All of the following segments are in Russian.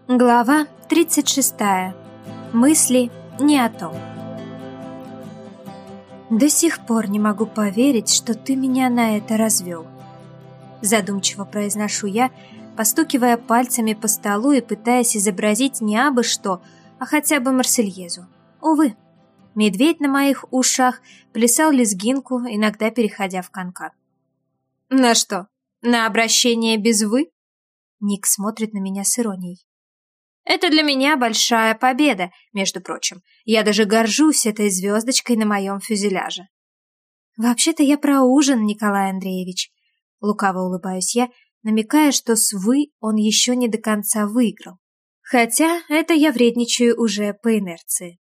Глава 36. Мысли не о том. До сих пор не могу поверить, что ты меня на это развел. Задумчиво произношу я, постукивая пальцами по столу и пытаясь изобразить не абы что, а хотя бы Марсельезу. Увы, медведь на моих ушах плясал лезгинку, иногда переходя в канкан. На что? На обращение без «вы»? Ник смотрит на меня с иронией. Это для меня большая победа, между прочим. Я даже горжусь этой звездочкой на моем фюзеляже. Вообще-то я про ужин, Николай Андреевич. Лукаво улыбаюсь я, намекая, что с «вы» он еще не до конца выиграл. Хотя это я вредничаю уже по инерции.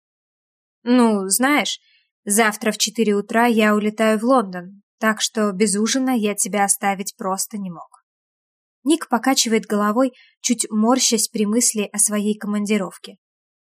Ну, знаешь, завтра в 4 утра я улетаю в Лондон, так что без ужина я тебя оставить просто не мог. Ник покачивает головой, чуть морщась при мысли о своей командировке.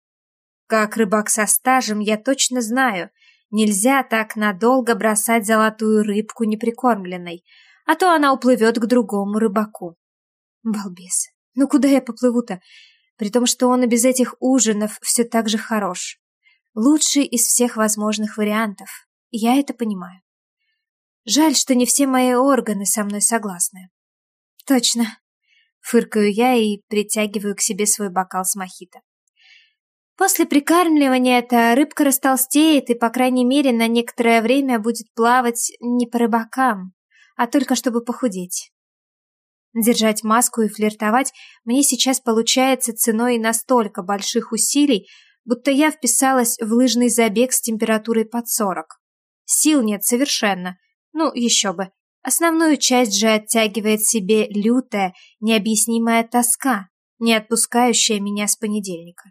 Как рыбак со стажем, я точно знаю, нельзя так надолго бросать золотую рыбку неприкормленной, а то она уплывет к другому рыбаку. Балбес, ну куда я поплыву-то? При том, что он и без этих ужинов все так же хорош. Лучший из всех возможных вариантов. Я это понимаю. Жаль, что не все мои органы со мной согласны. Точно. Фыркаю я и притягиваю к себе свой бокал с мохито. После прикармливания эта рыбка растолстеет и, по крайней мере, на некоторое время будет плавать не по рыбакам, а только чтобы похудеть. Держать маску и флиртовать мне сейчас получается ценой настолько больших усилий, будто я вписалась в лыжный забег с температурой под 40. Сил нет совершенно. Ну, еще бы. Основную часть же оттягивает себе лютая, необъяснимая тоска, не отпускающая меня с понедельника.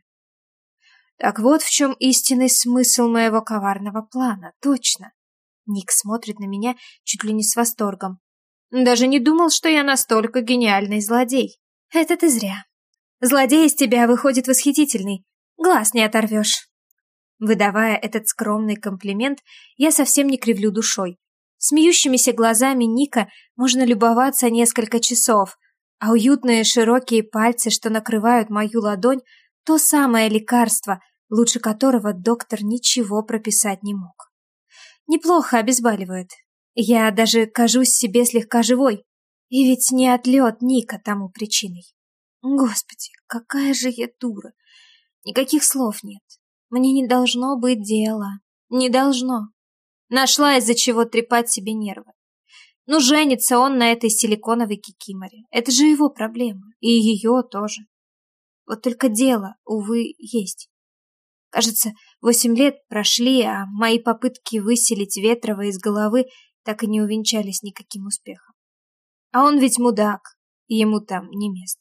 Так вот в чем истинный смысл моего коварного плана, точно. Ник смотрит на меня чуть ли не с восторгом. Даже не думал, что я настолько гениальный злодей. Это ты зря. Злодей из тебя выходит восхитительный, глаз не оторвешь. Выдавая этот скромный комплимент, я совсем не кривлю душой. Смеющимися глазами Ника можно любоваться несколько часов, а уютные широкие пальцы, что накрывают мою ладонь, то самое лекарство, лучше которого доктор ничего прописать не мог. Неплохо обезболивает. Я даже кажусь себе слегка живой. И ведь не отлет Ника тому причиной. Господи, какая же я дура. Никаких слов нет. Мне не должно быть дела. Не должно. Нашла из-за чего трепать себе нервы. Ну, женится он на этой силиконовой кикиморе. Это же его проблема. И ее тоже. Вот только дело, увы, есть. Кажется, 8 лет прошли, а мои попытки выселить Ветрова из головы так и не увенчались никаким успехом. А он ведь мудак, и ему там не место.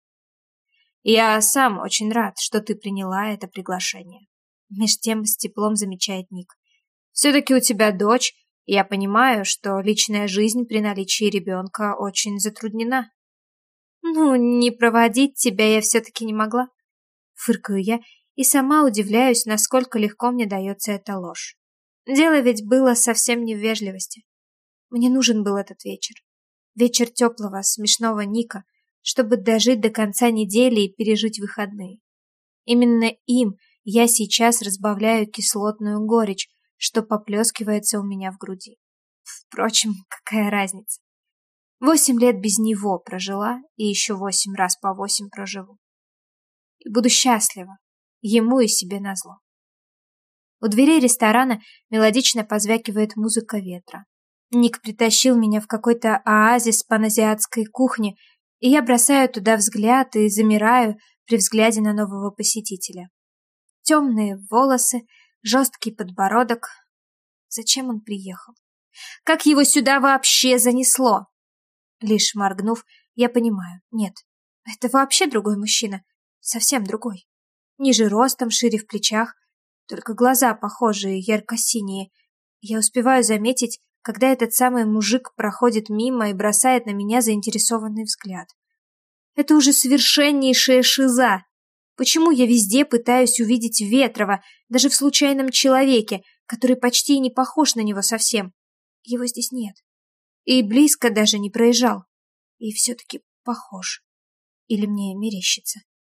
Я сам очень рад, что ты приняла это приглашение. Меж тем с теплом замечает Ник. Все-таки у тебя дочь, и я понимаю, что личная жизнь при наличии ребенка очень затруднена. Ну, не проводить тебя я все-таки не могла. Фыркаю я и сама удивляюсь, насколько легко мне дается эта ложь. Дело ведь было совсем не в вежливости. Мне нужен был этот вечер. Вечер теплого, смешного Ника, чтобы дожить до конца недели и пережить выходные. Именно им я сейчас разбавляю кислотную горечь, что поплескивается у меня в груди. Впрочем, какая разница? 8 лет без него прожила, и еще 8 раз по 8 проживу. И буду счастлива, ему и себе назло. У дверей ресторана мелодично позвякивает музыка ветра. Ник притащил меня в какой-то оазис паназиатской кухни, и я бросаю туда взгляд и замираю при взгляде на нового посетителя. Темные волосы, жесткий подбородок. Зачем он приехал? Как его сюда вообще занесло? Лишь моргнув, я понимаю, нет, это вообще другой мужчина, совсем другой. Ниже ростом, шире в плечах, только глаза похожие, ярко-синие. Я успеваю заметить, когда этот самый мужик проходит мимо и бросает на меня заинтересованный взгляд. Это уже совершеннейшая шиза. Почему я везде пытаюсь увидеть Ветрова, даже в случайном человеке, который почти не похож на него совсем? Его здесь нет. И близко даже не проезжал. И все-таки похож. Или мне мерещится?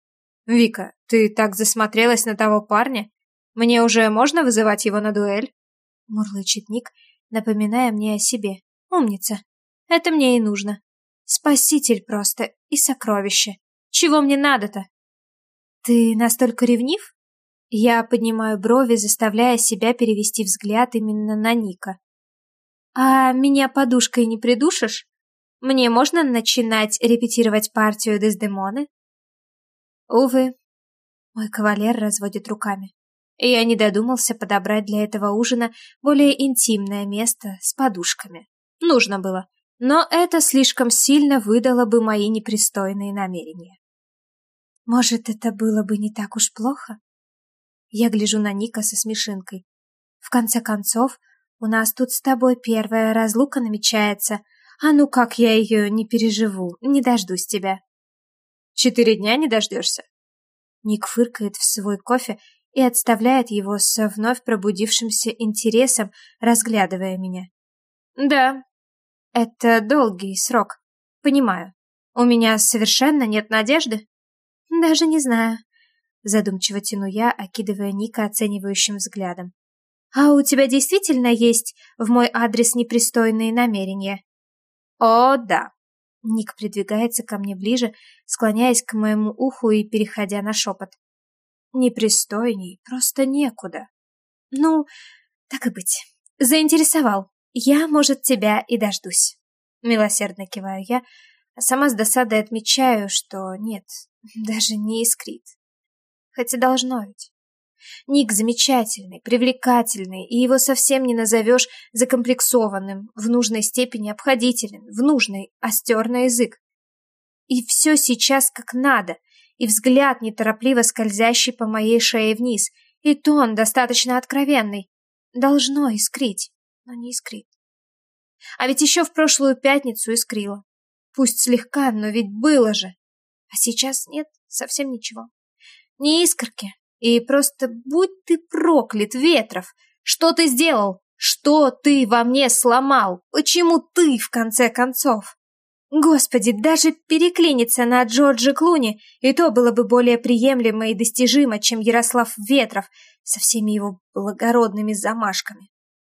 «Вика, ты так засмотрелась на того парня? Мне уже можно вызывать его на дуэль?» Мурлычет Ник, напоминая мне о себе. «Умница. Это мне и нужно. Спаситель просто и сокровище. Чего мне надо-то?» «Ты настолько ревнив?» Я поднимаю брови, заставляя себя перевести взгляд именно на Ника. «А меня подушкой не придушишь? Мне можно начинать репетировать партию Дездемоны?» «Увы», — мой кавалер разводит руками. Я не додумался подобрать для этого ужина более интимное место с подушками. Нужно было, но это слишком сильно выдало бы мои непристойные намерения. Может, это было бы не так уж плохо? Я гляжу на Ника со смешинкой. В конце концов, у нас тут с тобой первая разлука намечается. А ну как я ее не переживу, не дождусь тебя. 4 дня не дождешься? Ник фыркает в свой кофе и отставляет его со вновь пробудившимся интересом, разглядывая меня. Да, это долгий срок. Понимаю. У меня совершенно нет надежды? Даже не знаю. Задумчиво тяну я, окидывая Ника оценивающим взглядом. «А у тебя действительно есть в мой адрес непристойные намерения?» «О, да!» Ник придвигается ко мне ближе, склоняясь к моему уху и переходя на шепот. «Непристойней просто некуда». «Ну, так и быть. Заинтересовал. Я, может, тебя и дождусь». Милосердно киваю я, а сама с досадой отмечаю, что нет, даже не искрит. Хотя должно ведь. Ник замечательный, привлекательный, и его совсем не назовешь закомплексованным, в нужной степени обходителен, в нужной остер на язык. И все сейчас как надо, и взгляд неторопливо скользящий по моей шее вниз, и тон достаточно откровенный. Должно искрить, но не искрит. А ведь еще в прошлую пятницу искрило. Пусть слегка, но ведь было же. А сейчас нет, совсем ничего. Ни искорки. И просто будь ты проклят, Ветров! Что ты сделал? Что ты во мне сломал? Почему ты, в конце концов? Господи, даже переклиниться на Джорджа Клуни, и то было бы более приемлемо и достижимо, чем Ярослав Ветров со всеми его благородными замашками.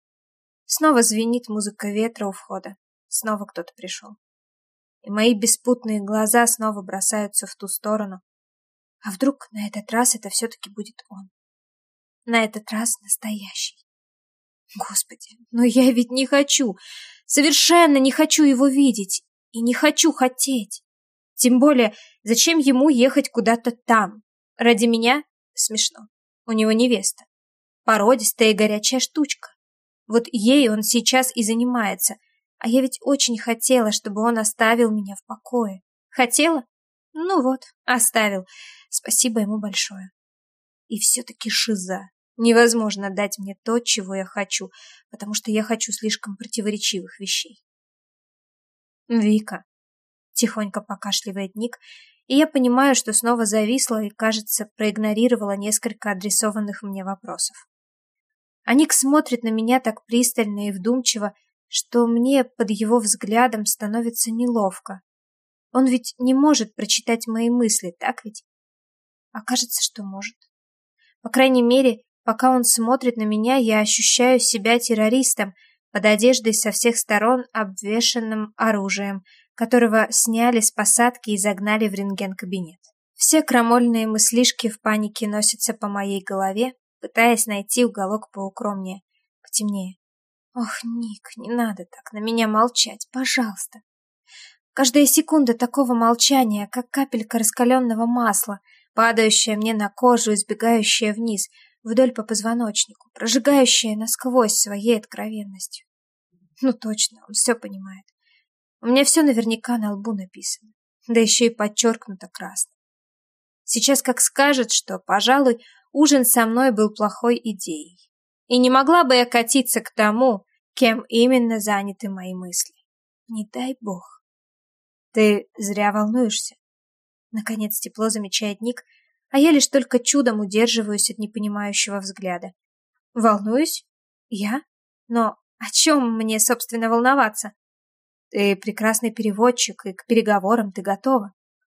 Снова звенит музыка ветра у входа. Снова кто-то пришел. И мои беспутные глаза снова бросаются в ту сторону. А вдруг на этот раз это все-таки будет он? На этот раз настоящий. Господи, но я ведь не хочу, совершенно не хочу его видеть и не хочу хотеть. Тем более, зачем ему ехать куда-то там? Ради меня? Смешно. У него невеста. Породистая и горячая штучка. Вот ей он сейчас и занимается. А я ведь очень хотела, чтобы он оставил меня в покое. Хотела? Ну вот, оставил. Спасибо ему большое. И все-таки шиза. Невозможно дать мне то, чего я хочу, потому что я хочу слишком противоречивых вещей. Вика. Тихонько покашливает Ник, и я понимаю, что снова зависла и, кажется, проигнорировала несколько адресованных мне вопросов. А Ник смотрит на меня так пристально и вдумчиво, что мне под его взглядом становится неловко. Он ведь не может прочитать мои мысли, так ведь? А кажется, что может. По крайней мере, пока он смотрит на меня, я ощущаю себя террористом, под одеждой со всех сторон обвешанным оружием, которого сняли с посадки и загнали в рентген-кабинет. Все крамольные мыслишки в панике носятся по моей голове, пытаясь найти уголок поукромнее, потемнее. Ох, Ник, не надо так на меня молчать, пожалуйста. Каждая секунда такого молчания, как капелька раскаленного масла, падающая мне на кожу и сбегающая вниз, вдоль по позвоночнику, прожигающая насквозь своей откровенностью. Ну точно, он все понимает. У меня все наверняка на лбу написано, да еще и подчеркнуто красным. Сейчас как скажет, что, пожалуй, ужин со мной был плохой идеей. И не могла бы я катиться к тому, кем именно заняты мои мысли. Не дай бог. Ты зря волнуешься. Наконец тепло замечает Ник, а я лишь только чудом удерживаюсь от непонимающего взгляда. Волнуюсь? Я? Но о чем мне, собственно, волноваться? Ты прекрасный переводчик, и к переговорам ты готова.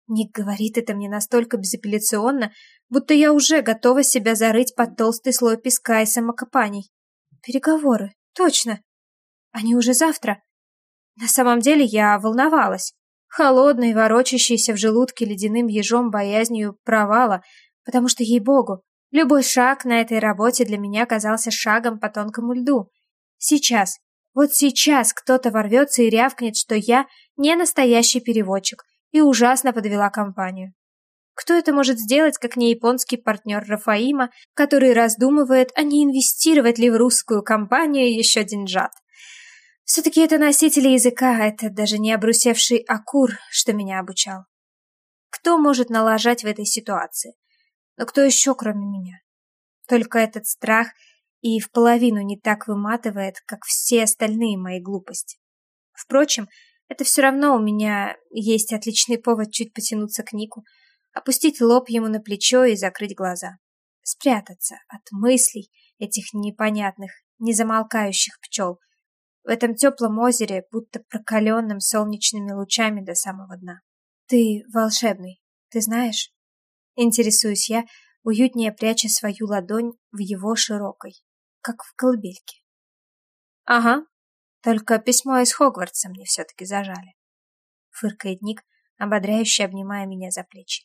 Ник говорит это мне настолько безапелляционно, будто я уже готова себя зарыть под толстый слой песка и самокопаний. Переговоры, точно. Они уже завтра. На самом деле я волновалась. Холодной, ворочащейся в желудке ледяным ежом боязнью провала, потому что, ей-богу, любой шаг на этой работе для меня казался шагом по тонкому льду. Сейчас, вот сейчас кто-то ворвется и рявкнет, что я не настоящий переводчик и ужасно подвела компанию. Кто это может сделать, как не японский партнер Рафаима, который раздумывает, а не инвестировать ли в русскую компанию еще деньжат? Все-таки это носители языка, это даже не обрусевший Акур, что меня обучал. Кто может налажать в этой ситуации? Но кто еще, кроме меня? Только этот страх и в половину не так выматывает, как все остальные мои глупости. Впрочем, это все равно у меня есть отличный повод чуть потянуться к Нику, опустить лоб ему на плечо и закрыть глаза. Спрятаться от мыслей этих непонятных, незамолкающих пчел в этом теплом озере, будто прокаленным солнечными лучами до самого дна. Ты волшебный, ты знаешь? Интересуюсь я, уютнее пряча свою ладонь в его широкой, как в колыбельке. Ага, только письмо из Хогвартса мне все-таки зажали. Фыркает Ник, ободряюще обнимая меня за плечи.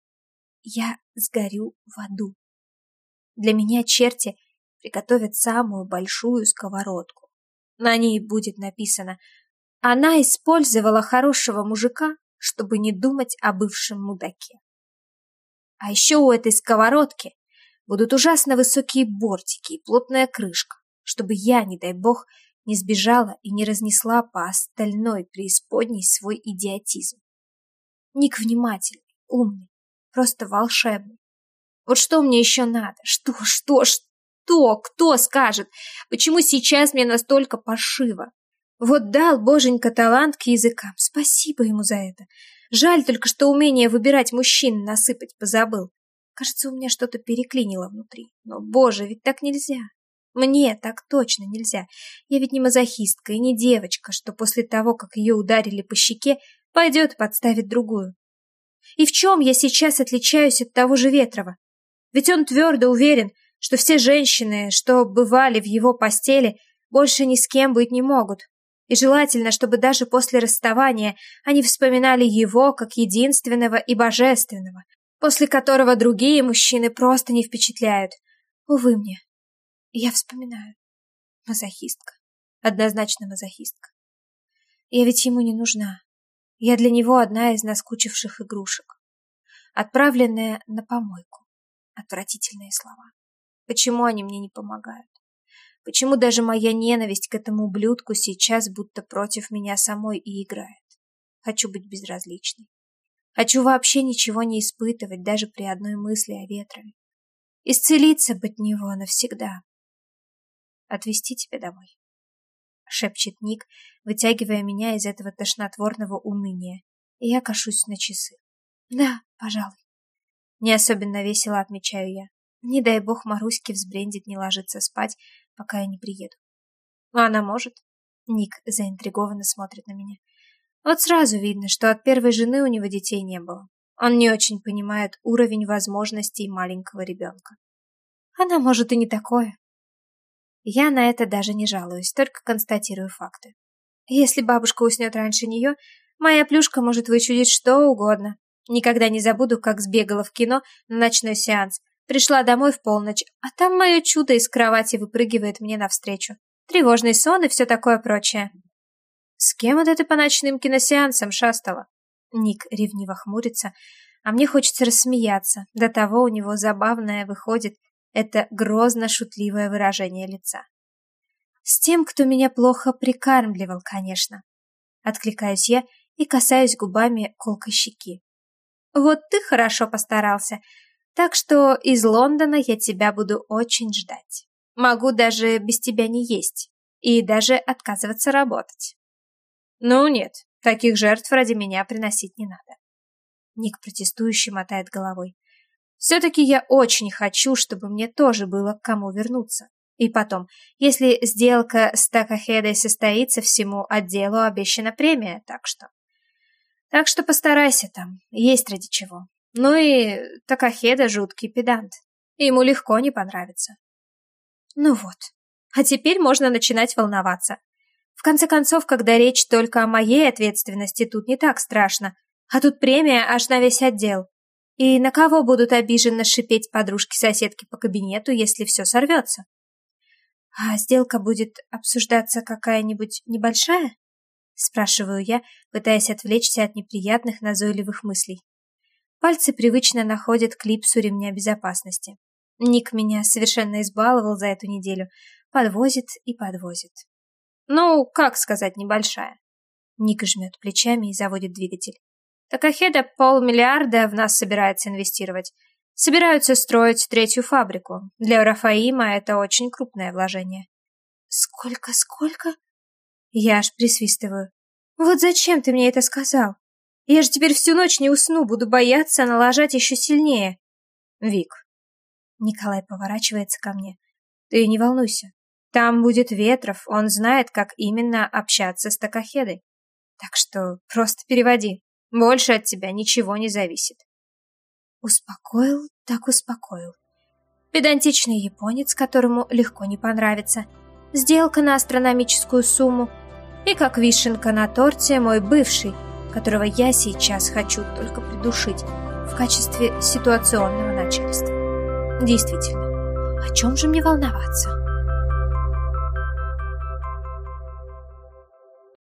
Я сгорю в аду. Для меня черти приготовят самую большую сковородку. На ней будет написано: она использовала хорошего мужика, чтобы не думать о бывшем мудаке. А еще у этой сковородки будут ужасно высокие бортики и плотная крышка, чтобы я, не дай бог, не сбежала и не разнесла по остальной преисподней свой идиотизм. Ник внимательный, умный, просто волшебный. Вот что мне еще надо? Что? Кто скажет? Почему сейчас мне настолько паршиво? Вот дал боженька талант к языкам. Спасибо ему за это. Жаль только, что умение выбирать мужчин насыпать позабыл. Кажется, у меня что-то переклинило внутри. Но, боже, ведь так нельзя. Мне так точно нельзя. Я ведь не мазохистка и не девочка, что после того, как ее ударили по щеке, пойдет и подставит другую. И в чем я сейчас отличаюсь от того же Ветрова? Ведь он твердо уверен, что все женщины, что бывали в его постели, больше ни с кем быть не могут. И желательно, чтобы даже после расставания они вспоминали его как единственного и божественного, после которого другие мужчины просто не впечатляют. Увы мне. Я вспоминаю. Мазохистка. Однозначно мазохистка. Я ведь ему не нужна. Я для него одна из наскучивших игрушек. Отправленная на помойку. Отвратительные слова. Почему они мне не помогают? Почему даже моя ненависть к этому ублюдку сейчас будто против меня самой и играет? Хочу быть безразличной. Хочу вообще ничего не испытывать, даже при одной мысли о Ветрове. Исцелиться бы от него навсегда. Отвезти тебя домой, шепчет Ник, вытягивая меня из этого тошнотворного уныния, и я кашусь на часы. Да, пожалуй. Не особенно весело отмечаю я. Не дай бог Маруське взбрендит не ложиться спать, пока я не приеду. А она может? Ник заинтригованно смотрит на меня. Вот сразу видно, что от первой жены у него детей не было. Он не очень понимает уровень возможностей маленького ребенка. Она может и не такое. Я на это даже не жалуюсь, только констатирую факты. Если бабушка уснет раньше нее, моя плюшка может вычудить что угодно. Никогда не забуду, как сбегала в кино на ночной сеанс. Пришла домой в полночь, а там мое чудо из кровати выпрыгивает мне навстречу. Тревожный сон и все такое прочее. С кем это ты по ночным киносеансам шастала? Ник ревниво хмурится, а мне хочется рассмеяться. До того у него забавное выходит это грозно-шутливое выражение лица. С тем, кто меня плохо прикармливал, конечно. Откликаюсь я и касаюсь губами колкой щеки. Вот ты хорошо постарался. Так что из Лондона я тебя буду очень ждать. Могу даже без тебя не есть. И даже отказываться работать. Ну нет, таких жертв ради меня приносить не надо. Ник протестующе мотает головой. Все-таки я очень хочу, чтобы мне тоже было к кому вернуться. И потом, если сделка с Такахедой состоится, всему отделу обещана премия, так что... Так что постарайся там, есть ради чего. Ну и Такахеда жуткий педант. Ему легко не понравится. Ну вот. А теперь можно начинать волноваться. В конце концов, когда речь только о моей ответственности, тут не так страшно. А тут премия аж на весь отдел. И на кого будут обиженно шипеть подружки-соседки по кабинету, если все сорвется? А сделка будет обсуждаться какая-нибудь небольшая? Спрашиваю я, пытаясь отвлечься от неприятных назойливых мыслей. Пальцы привычно находят клипсу ремня безопасности. Ник меня совершенно избаловал за эту неделю. Подвозит и подвозит. Ну, как сказать, небольшая. Ник жмет плечами и заводит двигатель. Такахеда $500 миллиона в нас собирается инвестировать. Собираются строить 3-ю фабрику. Для Рафаима это очень крупное вложение. Сколько? Я аж присвистываю. Вот зачем ты мне это сказал? Я же теперь всю ночь не усну, буду бояться налажать еще сильнее. Вик. Николай поворачивается ко мне. Ты не волнуйся. Там будет Ветров, он знает, как именно общаться с Такахедой. Так что просто переводи. Больше от тебя ничего не зависит. Успокоил, так успокоил. Педантичный японец, которому легко не понравится. Сделка на астрономическую сумму. И как вишенка на торте мой бывший, которого я сейчас хочу только придушить в качестве ситуационного начальства. Действительно, о чем же мне волноваться?